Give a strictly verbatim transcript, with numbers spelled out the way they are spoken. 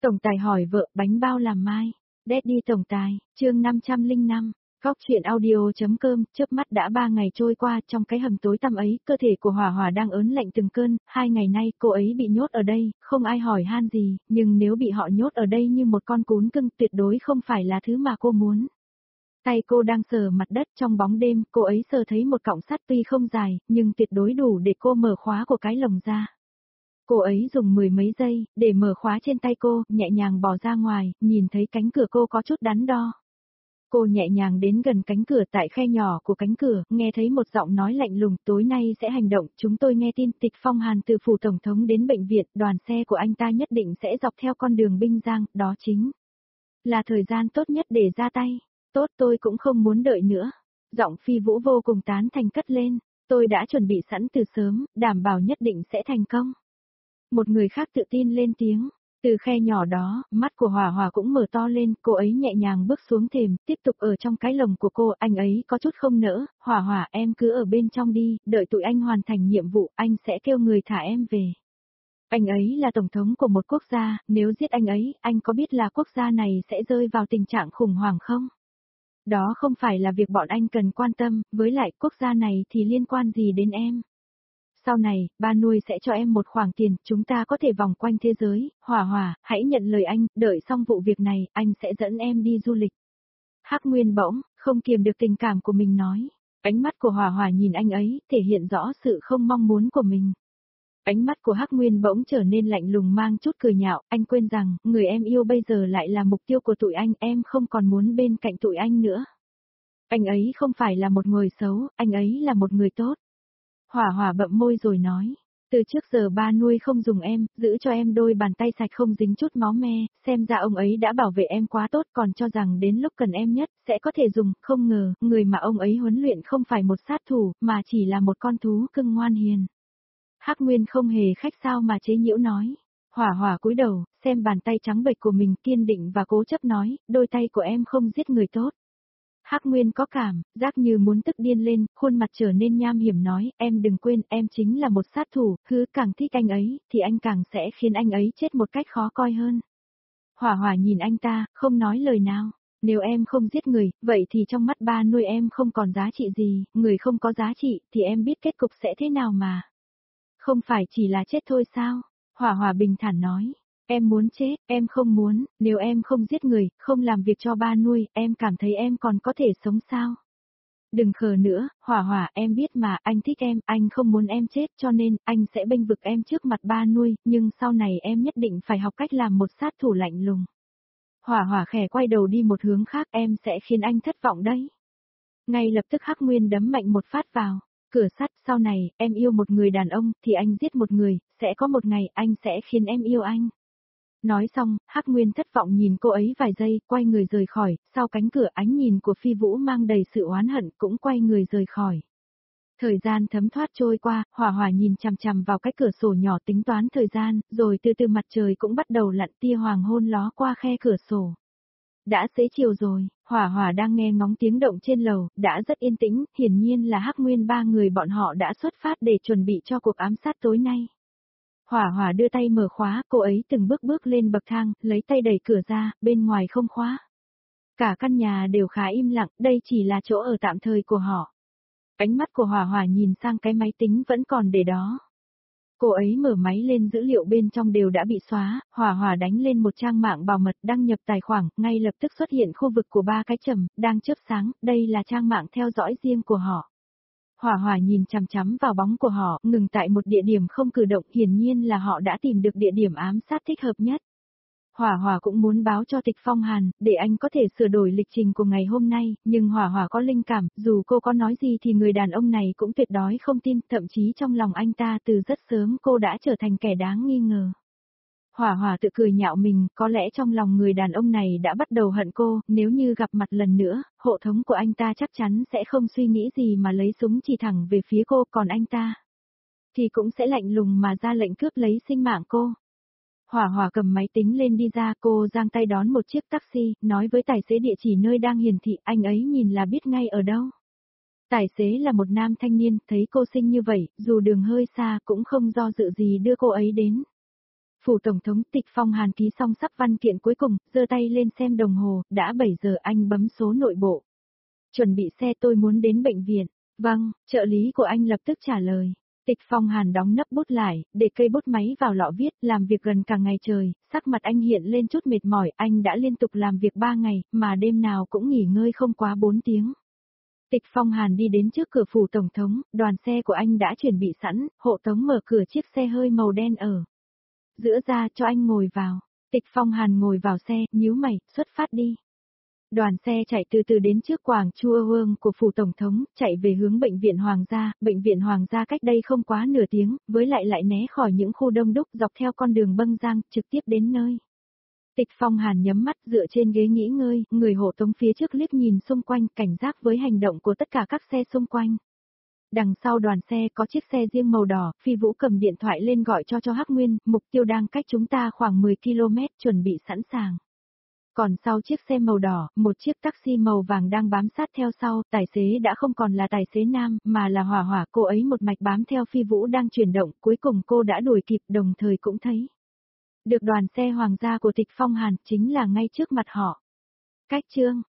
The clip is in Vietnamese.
Tổng tài hỏi vợ bánh bao làm mai. Daddy tổng tài, chương năm trăm lẻ năm. Góc chuyện audio.com, chớp mắt đã ba ngày trôi qua, trong cái hầm tối tăm ấy, cơ thể của Hỏa Hỏa đang ớn lạnh từng cơn, hai ngày nay cô ấy bị nhốt ở đây, không ai hỏi han gì, nhưng nếu bị họ nhốt ở đây như một con cún cưng tuyệt đối không phải là thứ mà cô muốn. Tay cô đang sờ mặt đất trong bóng đêm, cô ấy sờ thấy một cọng sắt tuy không dài, nhưng tuyệt đối đủ để cô mở khóa của cái lồng ra. Cô ấy dùng mười mấy giây, để mở khóa trên tay cô, nhẹ nhàng bỏ ra ngoài, nhìn thấy cánh cửa cô có chút đắn đo. Cô nhẹ nhàng đến gần cánh cửa tại khe nhỏ của cánh cửa, nghe thấy một giọng nói lạnh lùng, tối nay sẽ hành động, chúng tôi nghe tin Tịch Phong Hàn từ phủ tổng thống đến bệnh viện, đoàn xe của anh ta nhất định sẽ dọc theo con đường Binh Giang, đó chính là thời gian tốt nhất để ra tay. Tốt, tôi cũng không muốn đợi nữa. Giọng Phi Vũ vô cùng tán thành cất lên, tôi đã chuẩn bị sẵn từ sớm, đảm bảo nhất định sẽ thành công. Một người khác tự tin lên tiếng, từ khe nhỏ đó, mắt của Hỏa Hỏa cũng mở to lên, cô ấy nhẹ nhàng bước xuống thềm, tiếp tục ở trong cái lồng của cô, anh ấy có chút không nỡ, Hỏa Hỏa em cứ ở bên trong đi, đợi tụi anh hoàn thành nhiệm vụ, anh sẽ kêu người thả em về. Anh ấy là tổng thống của một quốc gia, nếu giết anh ấy, anh có biết là quốc gia này sẽ rơi vào tình trạng khủng hoảng không? Đó không phải là việc bọn anh cần quan tâm, với lại quốc gia này thì liên quan gì đến em? Sau này, ba nuôi sẽ cho em một khoản tiền, chúng ta có thể vòng quanh thế giới, Hỏa Hỏa, hãy nhận lời anh, đợi xong vụ việc này, anh sẽ dẫn em đi du lịch. Hắc Nguyên bỗng, không kiềm được tình cảm của mình nói. Ánh mắt của Hỏa Hỏa nhìn anh ấy, thể hiện rõ sự không mong muốn của mình. Ánh mắt của Hắc Nguyên bỗng trở nên lạnh lùng mang chút cười nhạo, anh quên rằng, người em yêu bây giờ lại là mục tiêu của tụi anh, em không còn muốn bên cạnh tụi anh nữa. Anh ấy không phải là một người xấu, anh ấy là một người tốt. Hỏa Hỏa bậm môi rồi nói, từ trước giờ ba nuôi không dùng em, giữ cho em đôi bàn tay sạch không dính chút máu me, xem ra ông ấy đã bảo vệ em quá tốt còn cho rằng đến lúc cần em nhất, sẽ có thể dùng, không ngờ, người mà ông ấy huấn luyện không phải một sát thủ, mà chỉ là một con thú cưng ngoan hiền. Hắc Nguyên không hề khách sao mà chế nhiễu nói. Hỏa Hỏa cúi đầu, xem bàn tay trắng bệch của mình kiên định và cố chấp nói, đôi tay của em không giết người tốt. Hắc Nguyên có cảm, giác như muốn tức điên lên, khuôn mặt trở nên nham hiểm nói, em đừng quên, em chính là một sát thủ, cứ càng thích anh ấy, thì anh càng sẽ khiến anh ấy chết một cách khó coi hơn. Hỏa Hỏa nhìn anh ta, không nói lời nào. Nếu em không giết người, vậy thì trong mắt ba nuôi em không còn giá trị gì, người không có giá trị, thì em biết kết cục sẽ thế nào mà. Không phải chỉ là chết thôi sao? Hỏa Hỏa bình thản nói. Em muốn chết, em không muốn, nếu em không giết người, không làm việc cho ba nuôi, em cảm thấy em còn có thể sống sao? Đừng khờ nữa, Hỏa Hỏa, em biết mà, anh thích em, anh không muốn em chết cho nên, anh sẽ bênh vực em trước mặt ba nuôi, nhưng sau này em nhất định phải học cách làm một sát thủ lạnh lùng. Hỏa Hỏa khẽ quay đầu đi một hướng khác, em sẽ khiến anh thất vọng đấy. Ngay lập tức Hắc Nguyên đấm mạnh một phát vào. Cửa sắt, sau này, em yêu một người đàn ông, thì anh giết một người, sẽ có một ngày, anh sẽ khiến em yêu anh. Nói xong, Hắc Nguyên thất vọng nhìn cô ấy vài giây, quay người rời khỏi, sau cánh cửa ánh nhìn của Phi Vũ mang đầy sự oán hận, cũng quay người rời khỏi. Thời gian thấm thoát trôi qua, Hỏa Hỏa nhìn chằm chằm vào cái cửa sổ nhỏ tính toán thời gian, rồi từ từ mặt trời cũng bắt đầu lặn, tia hoàng hôn ló qua khe cửa sổ. Đã xế chiều rồi, Hỏa Hỏa đang nghe ngóng tiếng động trên lầu, đã rất yên tĩnh, hiển nhiên là Hắc Nguyên ba người bọn họ đã xuất phát để chuẩn bị cho cuộc ám sát tối nay. Hỏa Hỏa đưa tay mở khóa, cô ấy từng bước bước lên bậc thang, lấy tay đẩy cửa ra, bên ngoài không khóa. Cả căn nhà đều khá im lặng, đây chỉ là chỗ ở tạm thời của họ. Ánh mắt của Hỏa Hỏa nhìn sang cái máy tính vẫn còn để đó. Cô ấy mở máy lên, dữ liệu bên trong đều đã bị xóa, Hỏa Hỏa đánh lên một trang mạng bảo mật, đăng nhập tài khoản, ngay lập tức xuất hiện khu vực của ba cái chấm, đang chớp sáng, đây là trang mạng theo dõi riêng của họ. Hỏa Hỏa nhìn chằm chằm vào bóng của họ, ngừng tại một địa điểm không cử động, hiển nhiên là họ đã tìm được địa điểm ám sát thích hợp nhất. Hỏa Hỏa cũng muốn báo cho Tịch Phong Hàn, để anh có thể sửa đổi lịch trình của ngày hôm nay, nhưng Hỏa Hỏa có linh cảm, dù cô có nói gì thì người đàn ông này cũng tuyệt đối không tin, thậm chí trong lòng anh ta từ rất sớm cô đã trở thành kẻ đáng nghi ngờ. Hỏa Hỏa tự cười nhạo mình, có lẽ trong lòng người đàn ông này đã bắt đầu hận cô, nếu như gặp mặt lần nữa, hộ thống của anh ta chắc chắn sẽ không suy nghĩ gì mà lấy súng chỉ thẳng về phía cô, còn anh ta thì cũng sẽ lạnh lùng mà ra lệnh cướp lấy sinh mạng cô. Hỏa Hỏa cầm máy tính lên đi ra, cô giang tay đón một chiếc taxi, nói với tài xế địa chỉ nơi đang hiển thị, anh ấy nhìn là biết ngay ở đâu. Tài xế là một nam thanh niên, thấy cô xinh như vậy, dù đường hơi xa cũng không do dự gì đưa cô ấy đến. Phủ Tổng thống Tịch Phong Hàn ký xong sắp văn kiện cuối cùng, giơ tay lên xem đồng hồ, đã bảy giờ anh bấm số nội bộ. Chuẩn bị xe tôi muốn đến bệnh viện. Vâng, trợ lý của anh lập tức trả lời. Tịch Phong Hàn đóng nắp bút lại, để cây bút máy vào lọ viết, làm việc gần cả ngày trời, sắc mặt anh hiện lên chút mệt mỏi, anh đã liên tục làm việc ba ngày, mà đêm nào cũng nghỉ ngơi không quá bốn tiếng. Tịch Phong Hàn đi đến trước cửa phủ Tổng thống, đoàn xe của anh đã chuẩn bị sẵn, hộ tống mở cửa chiếc xe hơi màu đen ở giữa ra cho anh ngồi vào. Tịch Phong Hàn ngồi vào xe, nhíu mày, xuất phát đi. Đoàn xe chạy từ từ đến trước quảng Chua Vương của phủ Tổng thống, chạy về hướng bệnh viện Hoàng gia, bệnh viện Hoàng gia cách đây không quá nửa tiếng, với lại lại né khỏi những khu đông đúc dọc theo con đường bâng giang, trực tiếp đến nơi. Tịch Phong Hàn nhắm mắt dựa trên ghế nghỉ ngơi, người hộ tống phía trước liếc nhìn xung quanh, cảnh giác với hành động của tất cả các xe xung quanh. Đằng sau đoàn xe có chiếc xe riêng màu đỏ, Phi Vũ cầm điện thoại lên gọi cho cho Hắc Nguyên, mục tiêu đang cách chúng ta khoảng mười ki lô mét, chuẩn bị sẵn sàng. Còn sau chiếc xe màu đỏ, một chiếc taxi màu vàng đang bám sát theo sau, tài xế đã không còn là tài xế nam, mà là Hỏa Hỏa, cô ấy một mạch bám theo Phi Vũ đang chuyển động, cuối cùng cô đã đuổi kịp, đồng thời cũng thấy được đoàn xe hoàng gia của Tịch Phong Hàn, chính là ngay trước mặt họ. Cách chương